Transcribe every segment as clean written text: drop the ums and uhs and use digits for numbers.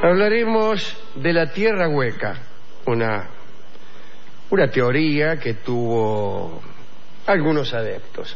Hablaremos de la tierra hueca, una teoría que tuvo algunos adeptos.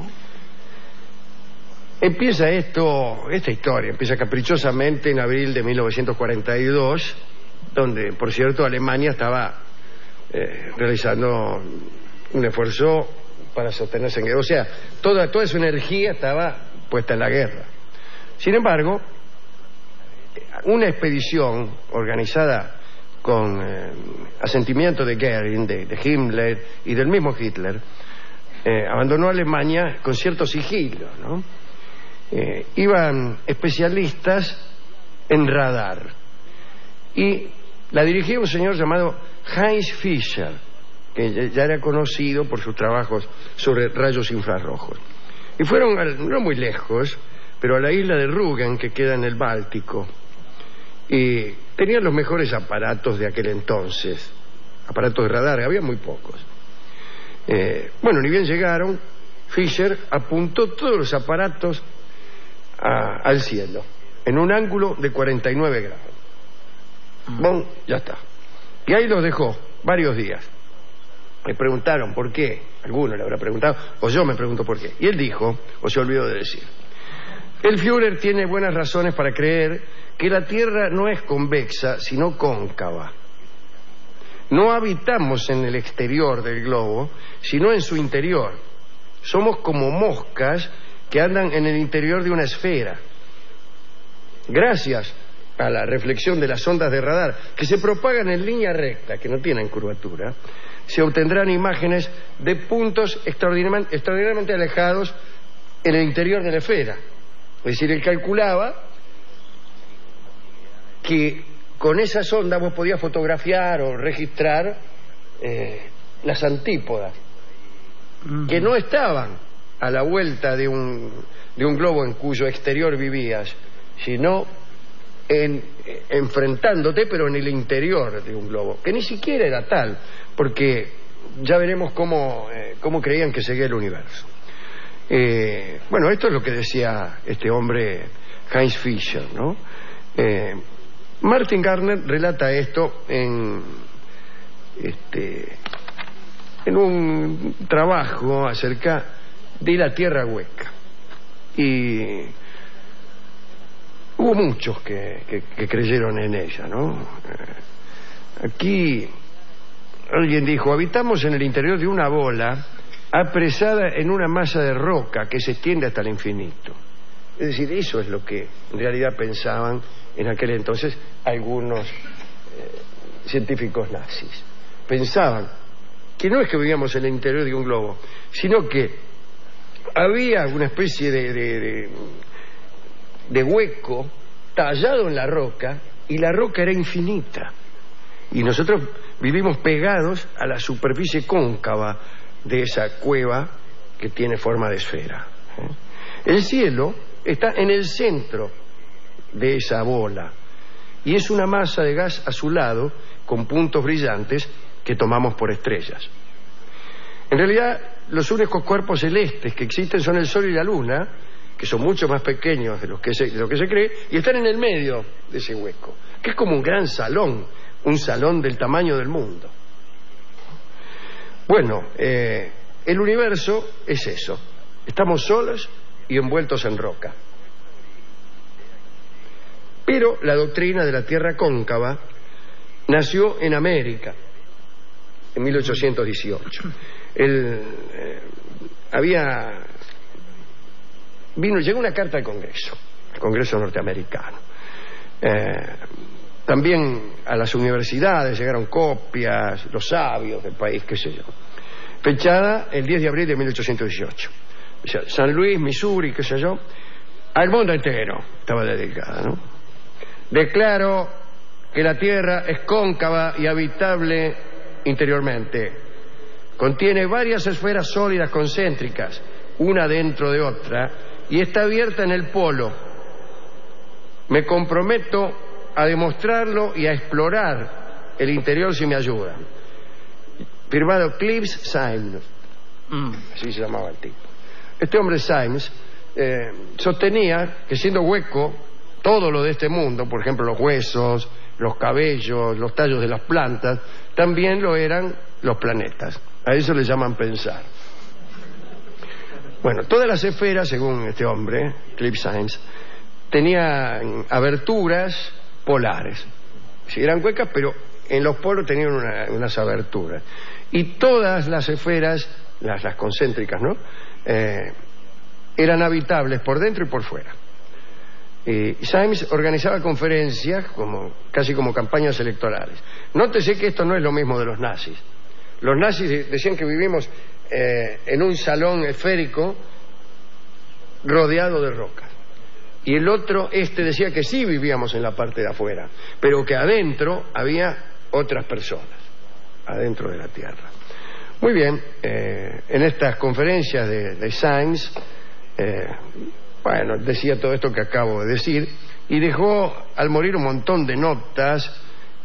Esta historia empieza caprichosamente en abril de 1942, donde, por cierto, Alemania estaba realizando un esfuerzo para sostenerse en guerra. O sea, toda su energía estaba puesta en la guerra. Sin embargo, una expedición organizada con asentimiento de Goering, de Himmler y del mismo Hitler, abandonó Alemania con cierto sigilo, ¿no? Iban especialistas en radar y la dirigía un señor llamado Heinz Fischer, que ya era conocido por sus trabajos sobre rayos infrarrojos. Y fueron, no muy lejos, pero a la isla de Rügen, que queda en el Báltico, y tenían los mejores aparatos de aquel entonces, aparatos de radar, había muy pocos. Ni bien llegaron, Fischer apuntó todos los aparatos al cielo, en un ángulo de 49 grados. Ya está. Y ahí los dejó varios días. Me preguntaron por qué, alguno le habrá preguntado, o yo me pregunto por qué. Y él dijo, o se olvidó de decir, el Führer tiene buenas razones para creer que la Tierra no es convexa, sino cóncava. No habitamos en el exterior del globo, sino en su interior. Somos como moscas que andan en el interior de una esfera. Gracias a la reflexión de las ondas de radar, que se propagan en línea recta, que no tienen curvatura, se obtendrán imágenes de puntos extraordinariamente alejados en el interior de la esfera. Es decir, él calculaba que con esas ondas vos podías fotografiar o registrar las antípodas, que no estaban a la vuelta de un globo en cuyo exterior vivías, sino enfrentándote, pero en el interior de un globo, que ni siquiera era tal, porque ya veremos cómo creían que seguía el universo. Esto es lo que decía este hombre Heinz Fischer, ¿no? Martin Gardner relata esto en un trabajo acerca de la tierra hueca, y hubo muchos que creyeron en ella, ¿no? Aquí alguien dijo: habitamos en el interior de una bola apresada en una masa de roca que se extiende hasta el infinito. Es decir, eso es lo que en realidad pensaban en aquel entonces algunos científicos nazis. Pensaban que no es que vivíamos en el interior de un globo, sino que había una especie de hueco tallado en la roca, y la roca era infinita, y nosotros vivimos pegados a la superficie cóncava de esa cueva que tiene forma de esfera. El cielo está en el centro de esa bola, y es una masa de gas azulado con puntos brillantes que tomamos por estrellas. En realidad, los únicos cuerpos celestes que existen son el Sol y la Luna, que son mucho más pequeños de lo que se cree, y están en el medio de ese hueco, que es como un gran salón, un salón del tamaño del mundo. El universo es eso. Estamos solos y envueltos en roca. Pero la doctrina de la Tierra cóncava nació en América en 1818. Llegó una carta al Congreso norteamericano. También a las universidades llegaron copias, los sabios del país, qué sé yo. Fechada el 10 de abril de 1818. O sea, San Luis, Missouri, qué sé yo, al mundo entero estaba dedicada, ¿no? Declaro que la Tierra es cóncava y habitable interiormente. Contiene varias esferas sólidas concéntricas, una dentro de otra, y está abierta en el polo. Me comprometo a demostrarlo y a explorar el interior si me ayudan. Firmado Clives Symes. Así se llamaba el tipo. Este hombre Symes sostenía que siendo hueco todo lo de este mundo, por ejemplo los huesos, los cabellos, los tallos de las plantas, también lo eran los planetas. A eso le llaman pensar. Bueno, todas las esferas, según este hombre, Cliff Sainz, tenían aberturas polares. Sí, eran huecas, pero en los polos tenían unas aberturas. Y todas las esferas, las concéntricas, ¿no? Eran habitables por dentro y por fuera. Sainz organizaba conferencias casi como campañas electorales. Nótese que esto no es lo mismo de los nazis. Los nazis decían que vivimos en un salón esférico rodeado de rocas. Y el otro, decía que sí vivíamos en la parte de afuera, pero que adentro había otras personas, adentro de la Tierra. Muy bien, en estas conferencias de Sainz, decía todo esto que acabo de decir, y dejó al morir un montón de notas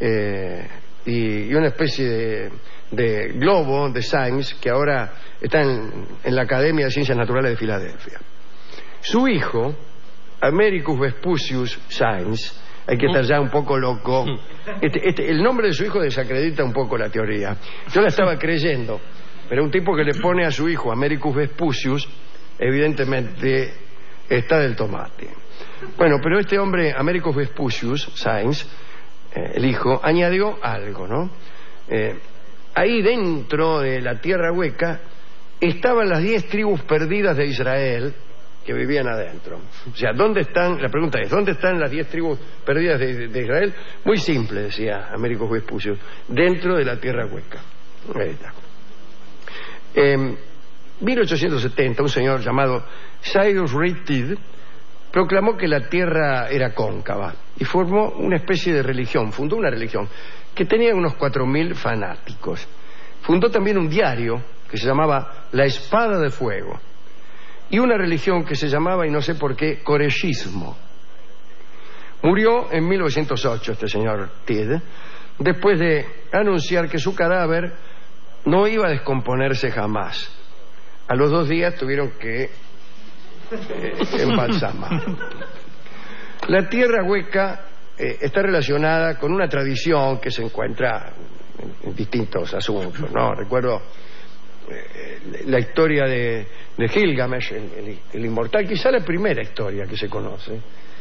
y una especie de globo de Sainz que ahora está en la Academia de Ciencias Naturales de Filadelfia. Su hijo, Americus Vespucius Sainz, hay que estar ya un poco loco. El nombre de su hijo desacredita un poco la teoría. Yo la estaba creyendo, pero un tipo que le pone a su hijo Americus Vespucius, evidentemente está del tomate. Bueno, pero este hombre, Americus Vespucius Sainz, el hijo, añadió algo, ¿no? Ahí dentro de la tierra hueca estaban las 10 tribus perdidas de Israel que vivían adentro. O sea, ¿dónde están? La pregunta es, ¿dónde están las 10 tribus perdidas de Israel? Muy simple, decía Americus Vespucius, dentro de la tierra hueca. Ahí está. En 1870, un señor llamado Cyrus Reed Teed proclamó que la tierra era cóncava y formó una especie de religión, fundó una religión que tenía unos 4.000 fanáticos. Fundó también un diario que se llamaba La Espada de Fuego y una religión que se llamaba, y no sé por qué, Koreshismo. Murió en 1908 este señor Teed, después de anunciar que su cadáver no iba a descomponerse jamás. A los 2 días tuvieron que embalsamar. La tierra hueca está relacionada con una tradición que se encuentra en distintos asuntos, ¿no? Recuerdo la historia de Gilgamesh, el inmortal, quizá la primera historia que se conoce,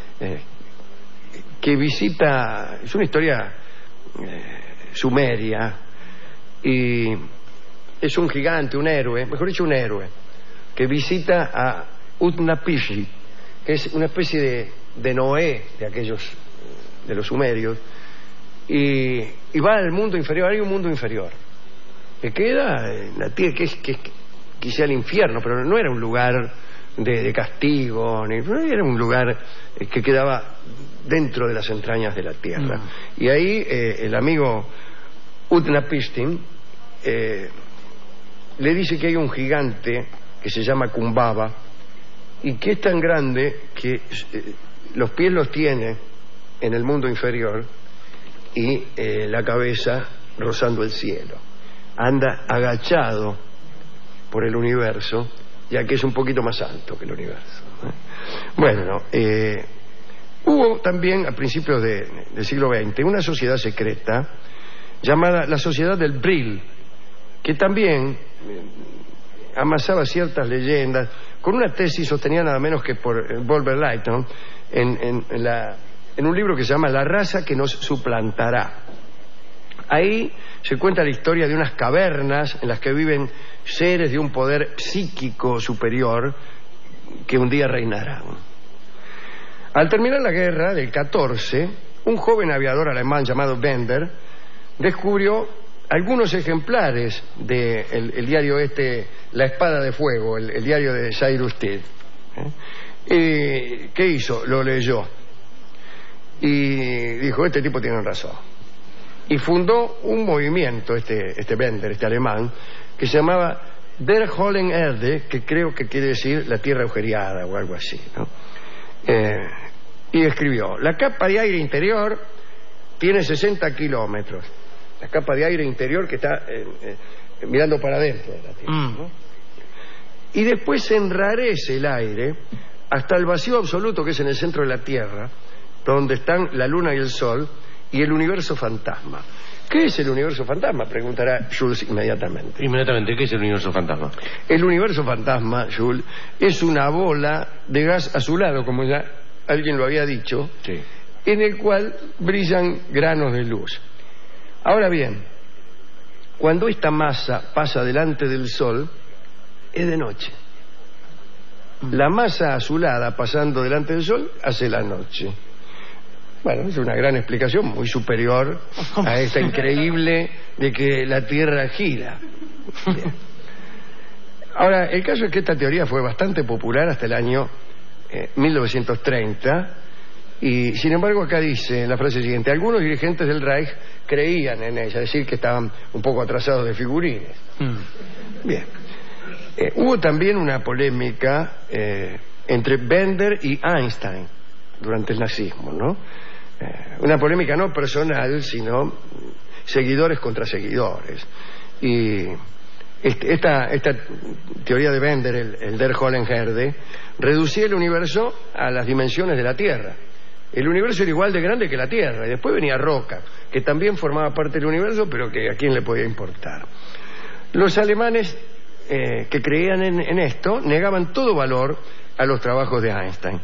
que visita, es una historia sumeria, y es un gigante, un héroe, mejor dicho un héroe, que visita a Utnapishtim, que es una especie de Noé de aquellos, de los sumerios, y va al mundo inferior. Hay un mundo inferior que queda en la tierra, que quizá el infierno, pero no era un lugar de castigo, era un lugar que quedaba dentro de las entrañas de la tierra. Y ahí el amigo Utnapishtim le dice que hay un gigante que se llama Kumbhava y que es tan grande que los pies los tiene en el mundo inferior y la cabeza rozando el cielo. Anda agachado por el universo, ya que es un poquito más alto que el universo. Bueno, hubo también a principios del siglo XX una sociedad secreta llamada la Sociedad del Brill, que también amasaba ciertas leyendas con una tesis sostenida nada menos que por Volver Lytton en un libro que se llama La raza que nos suplantará. Ahí se cuenta la historia de unas cavernas en las que viven seres de un poder psíquico superior que un día reinarán. Al terminar la guerra del 14, un joven aviador alemán llamado Bender descubrió algunos ejemplares del diario La Espada de Fuego, el diario de Cyrus Teed. ¿Qué hizo? Lo leyó y dijo, este tipo tiene razón. Y fundó un movimiento, este Bender, este alemán, que se llamaba Der Hohlen Erde, que creo que quiere decir la tierra agujereada o algo así, ¿no? Y escribió, la capa de aire interior tiene 60 kilómetros. La capa de aire interior que está mirando para adentro de la Tierra, ¿no? Y después se enrarece el aire hasta el vacío absoluto que es en el centro de la Tierra, donde están la luna y el sol, y el universo fantasma. ¿Qué es el universo fantasma?, preguntará Jules inmediatamente. Inmediatamente, ¿qué es el universo fantasma? El universo fantasma, Jules, es una bola de gas azulado, como ya alguien lo había dicho, Sí. en el cual brillan granos de luz. Ahora bien, cuando esta masa pasa delante del sol, es de noche. La masa azulada pasando delante del sol hace la noche. Bueno, es una gran explicación, muy superior a esta increíble de que la Tierra gira. Bien. Ahora, el caso es que esta teoría fue bastante popular hasta el año 1930, y sin embargo acá dice en la frase siguiente: algunos dirigentes del Reich creían en ella, es decir, que estaban un poco atrasados de figurines. Bien. Hubo también una polémica entre Bender y Einstein durante el nazismo, ¿no? Una polémica no personal, sino seguidores contra seguidores. Y esta teoría de Bender, el Der Hohenherde, reducía el universo a las dimensiones de la Tierra. El universo era igual de grande que la Tierra, y después venía roca, que también formaba parte del universo, pero que a quién le podía importar. Los alemanes que creían en esto negaban todo valor a los trabajos de Einstein.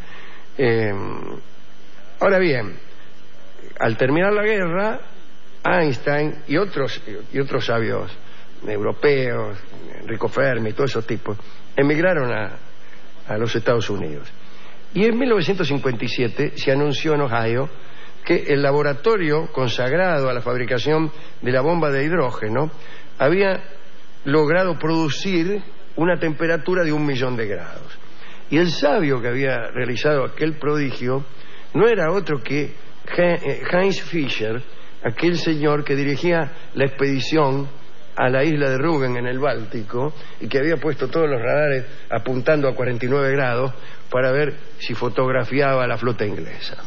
Ahora bien, al terminar la guerra, Einstein y otros sabios europeos, Enrico Fermi, todos esos tipos, emigraron a los Estados Unidos. Y en 1957 se anunció en Ohio que el laboratorio consagrado a la fabricación de la bomba de hidrógeno había logrado producir una temperatura de 1.000.000 de grados. Y el sabio que había realizado aquel prodigio no era otro que Heinz Fischer, aquel señor que dirigía la expedición a la isla de Rügen en el Báltico y que había puesto todos los radares apuntando a 49 grados para ver si fotografiaba la flota inglesa.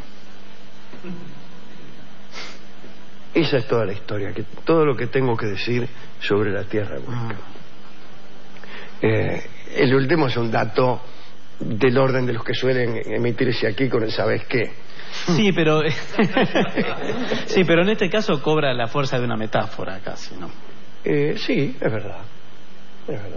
Esa es toda la historia, todo lo que tengo que decir sobre la Tierra hueca. El último es un dato del orden de los que suelen emitirse aquí con el ¿sabes qué? Sí, pero sí, pero en este caso cobra la fuerza de una metáfora casi, ¿no? Sí, es verdad. Es verdad.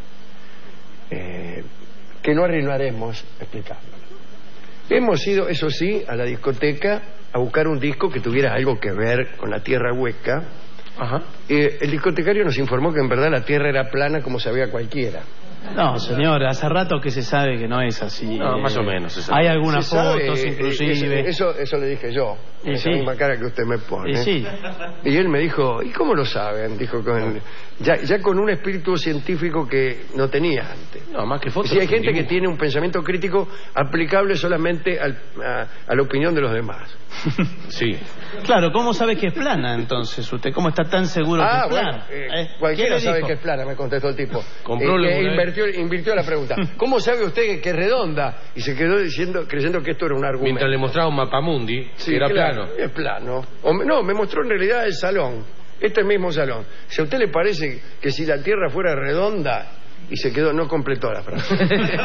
Que no arruinaremos explicándolo. Hemos ido, eso sí, a la discoteca a buscar un disco que tuviera algo que ver con la Tierra hueca. Ajá. El discotecario nos informó que en verdad la Tierra era plana como sabía cualquiera. No, señor, hace rato que se sabe que no es así. No, más o menos. Hay algunas Se sabe, fotos, inclusive. Eso le dije yo. Y esa sí. misma cara que usted me pone. Y sí. Y él me dijo, ¿y cómo lo saben? Dijo, ya con un espíritu científico que no tenía antes. No, más que fotos. Sí, hay gente que tiene un pensamiento crítico aplicable solamente a la opinión de los demás. Sí. Claro, ¿cómo sabe que es plana entonces usted? ¿Cómo está tan seguro que es plana? Cualquiera ¿Quién le sabe dijo? que es plana, me contestó el tipo. Compró invirtió la pregunta. ¿Cómo sabe usted que es redonda? Y se quedó creyendo que esto era un argumento. Mientras le mostraba un mapamundi, Sí, que era claro, plano. es plano. No, me mostró en realidad el salón, este mismo salón. Si a usted le parece que si la Tierra fuera redonda, y se quedó, no completó la frase.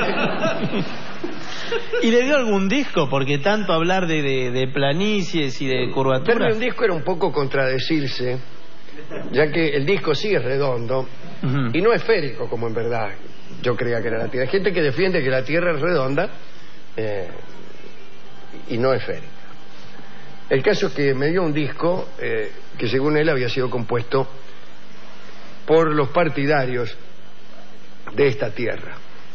¿Y le dio algún disco? Porque tanto hablar de planicies y de Darle curvaturas. un disco era un poco contradecirse, ya que el disco sí es redondo y no esférico, como en verdad yo creía que era la Tierra. Hay gente que defiende que la Tierra es redonda y no esférica. El caso es que me dio un disco que según él había sido compuesto por los partidarios de esta tierra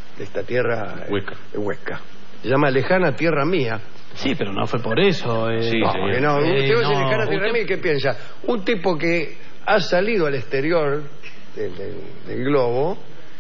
hueca. Se llama Lejana Tierra Mía. Sí, pero no fue por eso. Sí, No, señor. que no. Usted va a decir no, Lejana Tierra usted- Mía, ¿qué piensa? Un tipo que ha salido al exterior del globo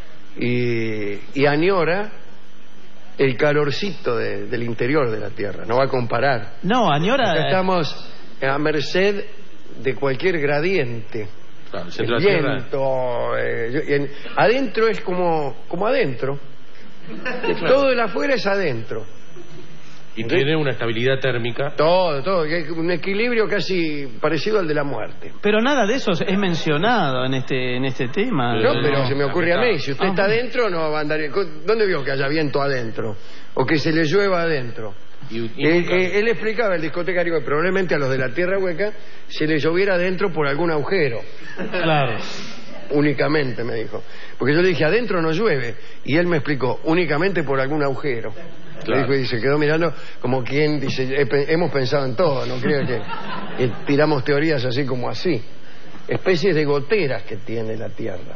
y añora el calorcito del interior de la Tierra. No va a comparar. No, Acá añora. estamos a merced de cualquier gradiente. Claro, el El centro de la Tierra. viento. Adentro es como adentro. Todo de afuera es adentro. Y tiene una estabilidad térmica. Todo. Y hay un equilibrio casi parecido al de la muerte. Pero nada de eso es mencionado en este tema. No, No, pero no, se me ocurre a mí. Si usted Ah, está bueno. adentro, no va a andar. ¿Dónde vio que haya viento adentro? O que se le llueva adentro. Él explicaba el discotecario que probablemente a los de la Tierra Hueca se les lloviera adentro por algún agujero. Claro. Únicamente, me dijo. Porque yo le dije, adentro no llueve. Y él me explicó, únicamente por algún agujero. Claro. Me dijo, y se quedó mirando como quien dice, hemos pensado en todo, no creo que tiramos teorías así como así. Especies de goteras que tiene la Tierra.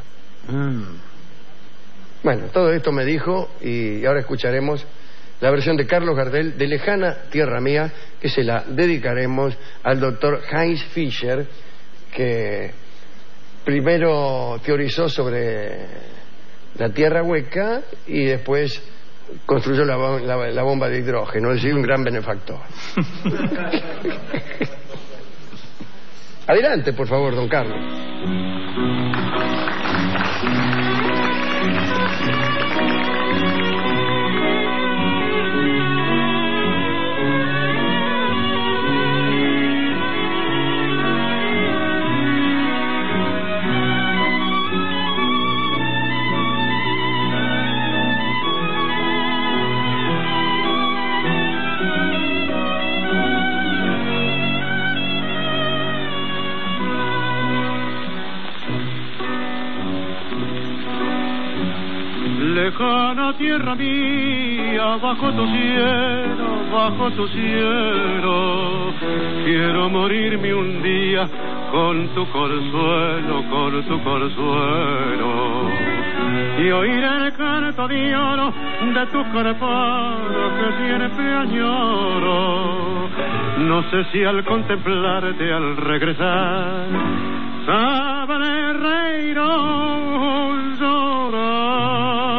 Bueno, todo esto me dijo y ahora escucharemos la versión de Carlos Gardel de Lejana Tierra Mía, que se la dedicaremos al doctor Heinz Fischer, que primero teorizó sobre la Tierra Hueca y después construyó la bomba de hidrógeno, es decir, un gran benefactor. Adelante, por favor, don Carlos. Lejana tierra mía, bajo tu cielo, quiero morirme un día con tu consuelo, y oír el canto de oro de tu carpado que siempre añoro. No sé si al contemplarte, al regresar, sabré reír o llorar.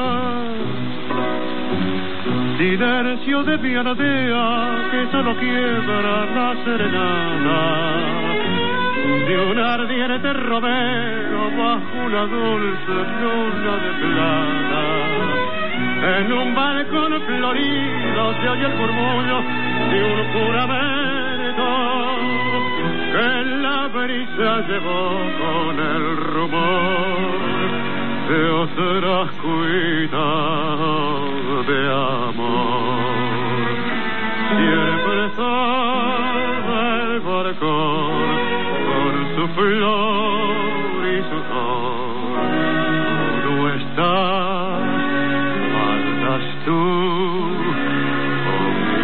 Silencio de pianodea que solo quiebra la serenata de un ardiente romero bajo una dulce luna de plata. En un balcón florido se oye el murmullo de un juramento que la brisa llevó con el rumor de otras cuitas de amor. Siempre sabe el balcón con su flor y su sol. Tú no estás, faltas tú, oh mi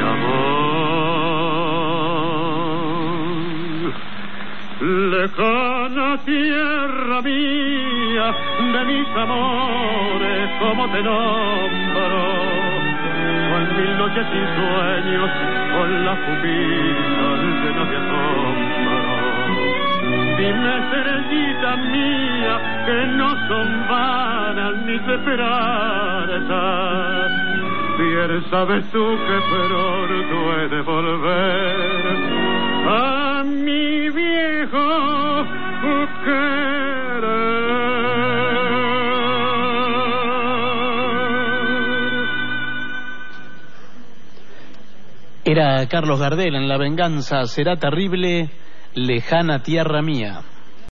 amor. Lejana tierra mía, de mis amores, como te nombro, con mil noches sin sueños, con las pupilas llenas de asombro. Dime, estrellita mía, que no son vanas ni de esperanzas. Bien sabes tú que pronto he de volver a mi viejo querer. Era Carlos Gardel en La venganza será terrible, lejana tierra mía.